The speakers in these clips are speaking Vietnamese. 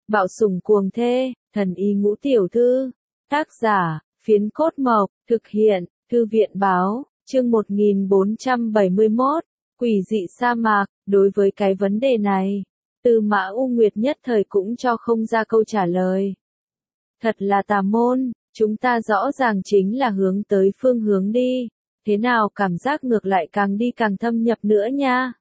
Bạo sủng cuồng thê, thần y ngũ tiểu thư. Tác giả, Phiến Cốt Mộc, thực hiện, Thư viện báo, chương 1471, quỷ dị sa mạc. Đối với cái vấn đề này, Tư Mã U Nguyệt nhất thời cũng cho không ra câu trả lời. Thật là tà môn, chúng ta rõ ràng chính là hướng tới phương hướng đi, thế nào cảm giác ngược lại càng đi càng thâm nhập nữa nha.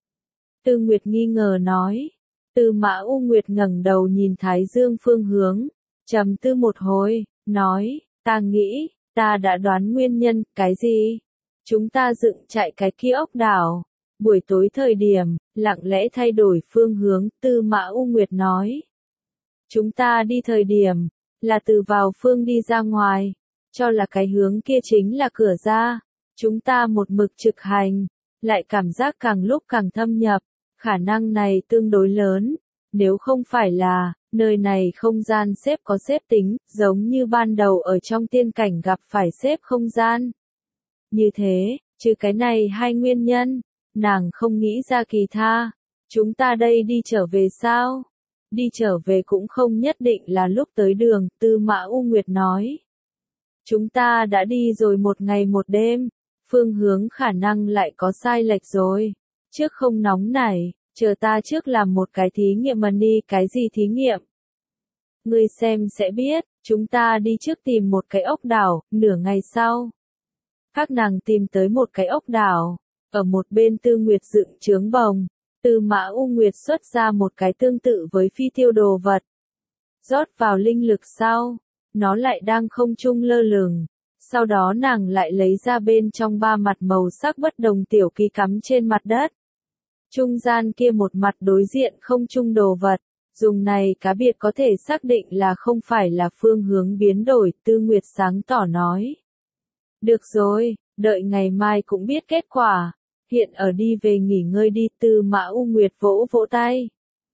Tư Nguyệt nghi ngờ nói. Tư Mã U Nguyệt ngẩng đầu nhìn Thái Dương phương hướng, trầm tư một hồi, nói, ta nghĩ, ta đã đoán nguyên nhân. Cái gì? Chúng ta dựng chạy cái kia ốc đảo, buổi tối thời điểm, lặng lẽ thay đổi phương hướng. Tư Mã U Nguyệt nói, chúng ta đi thời điểm, là từ vào phương đi ra ngoài, cho là cái hướng kia chính là cửa ra. Chúng ta một mực trực hành, lại cảm giác càng lúc càng thâm nhập, khả năng này tương đối lớn. Nếu không phải là, nơi này không gian xếp có xếp tính, giống như ban đầu ở trong tiên cảnh gặp phải xếp không gian. Như thế, trừ cái này hai nguyên nhân, nàng không nghĩ ra kỳ tha. Chúng ta đây đi trở về sao? Đi trở về cũng không nhất định là lúc tới đường, Tư Mã U Nguyệt nói. Chúng ta đã đi rồi một ngày một đêm, phương hướng khả năng lại có sai lệch rồi. Trước không nóng nảy, chờ ta trước làm một cái thí nghiệm mà đi. Cái gì thí nghiệm? Ngươi xem sẽ biết. Chúng ta đi trước tìm một cái ốc đảo. Nửa ngày sau, các nàng tìm tới một cái ốc đảo. Ở một bên Tư Nguyệt dựng trướng bồng, Tư Mã U Nguyệt xuất ra một cái tương tự với phi tiêu đồ vật. Rót vào linh lực sau, nó lại đang không trung lơ lửng. Sau đó nàng lại lấy ra bên trong ba mặt màu sắc bất đồng tiểu ký cắm trên mặt đất. Trung gian kia một mặt đối diện không trung đồ vật, dùng này cá biệt có thể xác định là không phải là phương hướng biến đổi. Tư Nguyệt sáng tỏ nói. Được rồi, đợi ngày mai cũng biết kết quả. Hiện ở đi về nghỉ ngơi đi. Tư Mã U Nguyệt vỗ vỗ tay.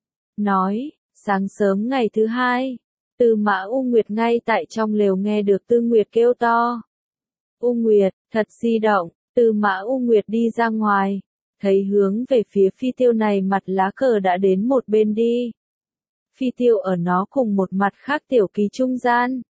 Nói, sáng sớm ngày thứ hai, Tư Mã U Nguyệt ngay tại trong lều nghe được Tư Nguyệt kêu to. U Nguyệt, thật di động. Tư Mã U Nguyệt đi ra ngoài, thấy hướng về phía phi tiêu này mặt lá cờ đã đến một bên đi. Phi tiêu ở nó cùng một mặt khác tiểu ký trung gian.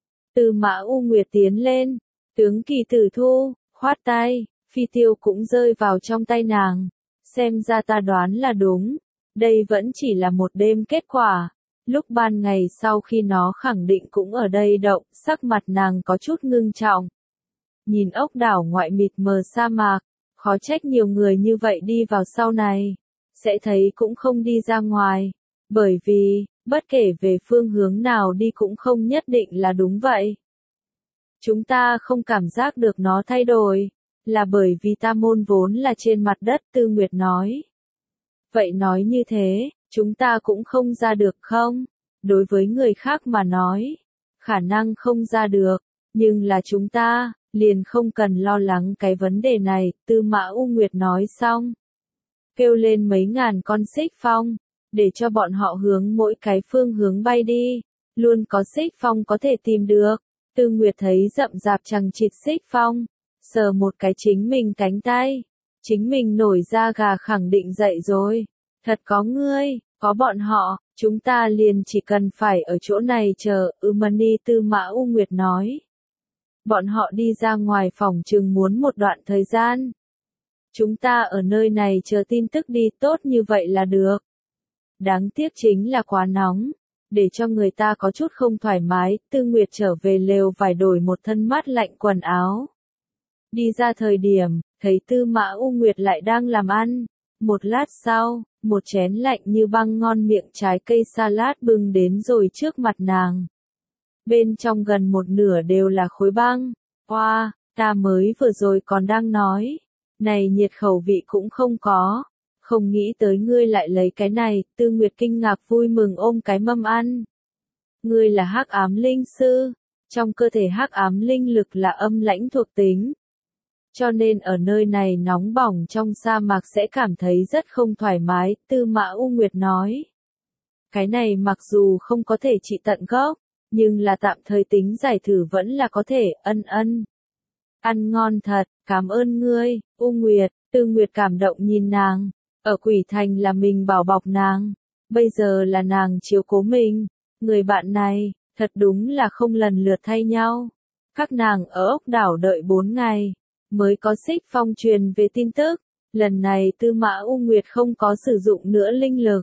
Tư Mã U Nguyệt tiến lên, tướng kỳ tử thu, khoát tay, phi tiêu cũng rơi vào trong tay nàng. Xem ra ta đoán là đúng, đây vẫn chỉ là một đêm kết quả. Lúc ban ngày sau khi nó khẳng định cũng ở đây động, sắc mặt nàng có chút ngưng trọng. Nhìn ốc đảo ngoại mịt mờ sa mạc, khó trách nhiều người như vậy đi vào sau này, sẽ thấy cũng không đi ra ngoài, bởi vì, bất kể về phương hướng nào đi cũng không nhất định là đúng vậy. Chúng ta không cảm giác được nó thay đổi, là bởi vì ta môn vốn là trên mặt đất. Tư Nguyệt nói. Vậy nói như thế, chúng ta cũng không ra được không? Đối với người khác mà nói, khả năng không ra được, nhưng là chúng ta, liền không cần lo lắng cái vấn đề này. Tư Mã U Nguyệt nói xong, kêu lên mấy ngàn con xích phong, để cho bọn họ hướng mỗi cái phương hướng bay đi, luôn có xích phong có thể tìm được. Tư Nguyệt thấy rậm rạp chằng chịt xích phong, sờ một cái chính mình cánh tay, chính mình nổi da gà khẳng định dậy rồi. Thật có ngươi, có bọn họ, chúng ta liền chỉ cần phải ở chỗ này chờ. Mani. Tư Mã U Nguyệt nói. Bọn họ đi ra ngoài phòng chừng muốn một đoạn thời gian. Chúng ta ở nơi này chờ tin tức đi. Tốt như vậy là được. Đáng tiếc chính là quá nóng, để cho người ta có chút không thoải mái. Tư Nguyệt trở về lều vải đổi một thân mát lạnh quần áo. Đi ra thời điểm, thấy Tư Mã U Nguyệt lại đang làm ăn. Một lát sau, một chén lạnh như băng ngon miệng trái cây salad bưng đến rồi trước mặt nàng. Bên trong gần một nửa đều là khối băng. Wow, ta mới vừa rồi còn đang nói, này nhiệt khẩu vị cũng không có. Không nghĩ tới ngươi lại lấy cái này. Tư Nguyệt kinh ngạc vui mừng ôm cái mâm ăn. Ngươi là hắc ám linh sư, trong cơ thể hắc ám linh lực là âm lãnh thuộc tính. Cho nên ở nơi này nóng bỏng trong sa mạc sẽ cảm thấy rất không thoải mái. Tư Mã U Nguyệt nói. Cái này mặc dù không có thể trị tận gốc, nhưng là tạm thời tính giải thử vẫn là có thể. Ân. Ăn ngon thật, cảm ơn ngươi, U Nguyệt. Tư Nguyệt cảm động nhìn nàng. Ở Quỷ Thành là mình bảo bọc nàng, Bây giờ là nàng chiếu cố mình, người bạn này, thật đúng là không lần lượt thay nhau. Các nàng ở ốc đảo đợi 4 ngày, mới có Xích Phong truyền về tin tức. Lần này Tư Mã U Nguyệt không có sử dụng nữa linh lực,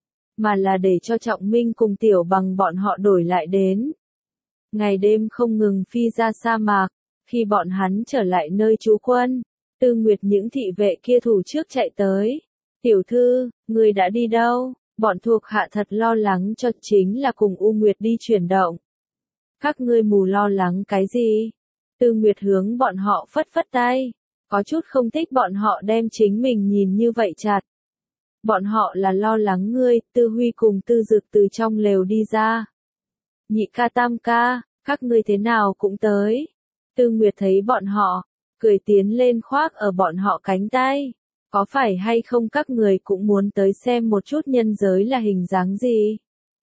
mà là để cho Trọng Minh cùng Tiểu Bằng bọn họ đổi lại đến. Ngày đêm không ngừng phi ra sa mạc, khi bọn hắn trở lại nơi trú quân, Tư Nguyệt những thị vệ kia thủ trước chạy tới. Tiểu thư, người đã đi đâu? Bọn thuộc hạ thật lo lắng cho chính là cùng U Nguyệt đi chuyển động. Các ngươi mù lo lắng cái gì? Tư Nguyệt hướng bọn họ phất phất tay, có chút không thích bọn họ đem chính mình nhìn như vậy chặt. Bọn họ là lo lắng ngươi. Tư Huy cùng Tư Dực từ trong lều đi ra. Nhị ca tam ca, các ngươi thế nào cũng tới. Tư Nguyệt thấy bọn họ, cười tiến lên khoác ở bọn họ cánh tay. Có phải hay không các người cũng muốn tới xem một chút nhân giới là hình dáng gì?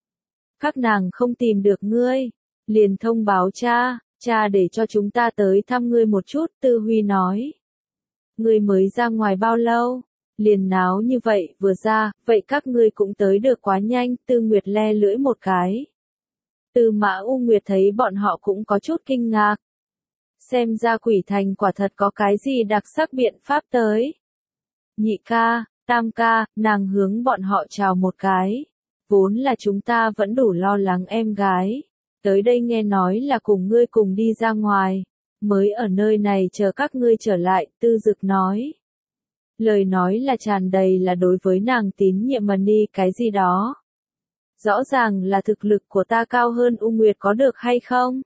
Các nàng không tìm được ngươi, liền thông báo cha để cho chúng ta tới thăm ngươi một chút. Tư Huy nói. Ngươi mới ra ngoài bao lâu? Liền náo như vậy vừa ra, vậy các ngươi cũng tới được quá nhanh. Tư Nguyệt le lưỡi một cái. Tư Mã U Nguyệt thấy bọn họ cũng có chút kinh ngạc. Xem ra Quỷ Thành quả thật có cái gì đặc sắc biện pháp tới. Nhị ca, tam ca, nàng hướng bọn họ chào một cái. Vốn là chúng ta vẫn đủ lo lắng em gái. Tới đây nghe nói là cùng ngươi cùng đi ra ngoài. Mới ở nơi này chờ các ngươi trở lại. Tư Dực nói. Lời nói là tràn đầy là đối với nàng tín nhiệm mà đi cái gì đó. Rõ ràng là thực lực của ta cao hơn U Nguyệt có được hay không?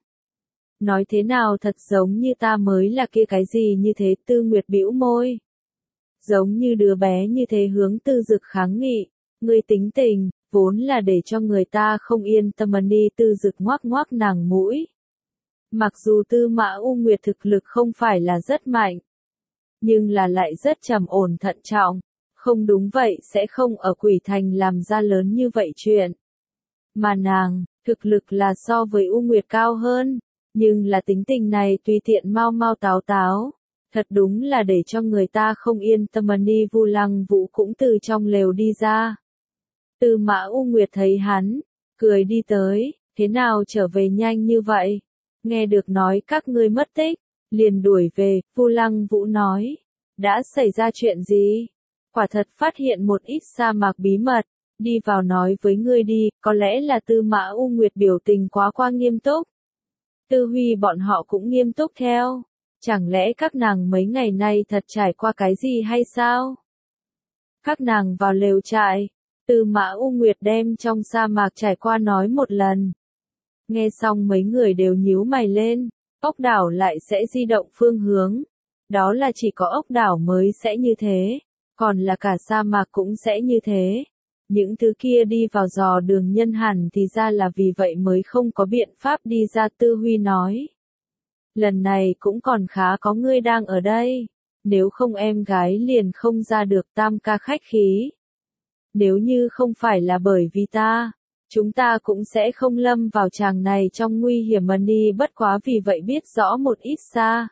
Nói thế nào thật giống như ta mới là kia cái gì như thế. Tư Nguyệt bĩu môi. Giống như đứa bé như thế hướng Tư Dực kháng nghị. Ngươi tính tình, vốn là để cho người ta không yên tâm mà đi. Tư Dực ngoác ngoác nàng mũi. Mặc dù Tư Mã U Nguyệt thực lực không phải là rất mạnh, nhưng là lại rất trầm ổn thận trọng. Không đúng vậy sẽ không ở Quỷ Thành làm ra lớn như vậy chuyện. Mà nàng, thực lực là so với U Nguyệt cao hơn, nhưng là tính tình này tùy tiện mau mau táo táo. Thật đúng là để cho người ta không yên tâm mà đi. Vu Lăng Vũ cũng từ trong lều đi ra. Tư Mã U Nguyệt thấy hắn, cười đi tới, thế nào trở về nhanh như vậy? Nghe được nói các ngươi mất tích, liền đuổi về. Vu Lăng Vũ nói, đã xảy ra chuyện gì? Quả thật phát hiện một ít sa mạc bí mật, đi vào nói với ngươi đi. Có lẽ là Tư Mã U Nguyệt biểu tình quá qua nghiêm túc. Tư Huy bọn họ cũng nghiêm túc theo. Chẳng lẽ các nàng mấy ngày nay thật trải qua cái gì hay sao? Các nàng vào lều trại, Tư Mã U Nguyệt đem trong sa mạc trải qua nói một lần. Nghe xong mấy người đều nhíu mày lên. Ốc đảo lại sẽ di động phương hướng. Đó là chỉ có ốc đảo mới sẽ như thế, còn là cả sa mạc cũng sẽ như thế. Những thứ kia đi vào dò đường nhân hẳn thì ra là vì vậy mới không có biện pháp đi ra. Tư Huy nói. Lần này cũng còn khá có ngươi đang ở đây. Nếu không em gái liền không ra được. Tam ca khách khí. Nếu như không phải là bởi vì ta, chúng ta cũng sẽ không lâm vào tràng này trong nguy hiểm mà đi. Bất quá vì vậy biết rõ một ít sa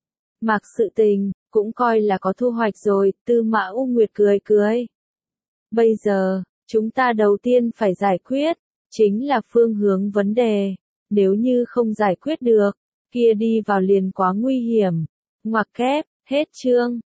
mạc sự tình, cũng coi là có thu hoạch rồi. Tư Mã U Nguyệt cười cười. Bây giờ, chúng ta đầu tiên phải giải quyết, chính là phương hướng vấn đề. Nếu như không giải quyết được, kia đi vào liền quá nguy hiểm. Ngoặc kép, hết chương.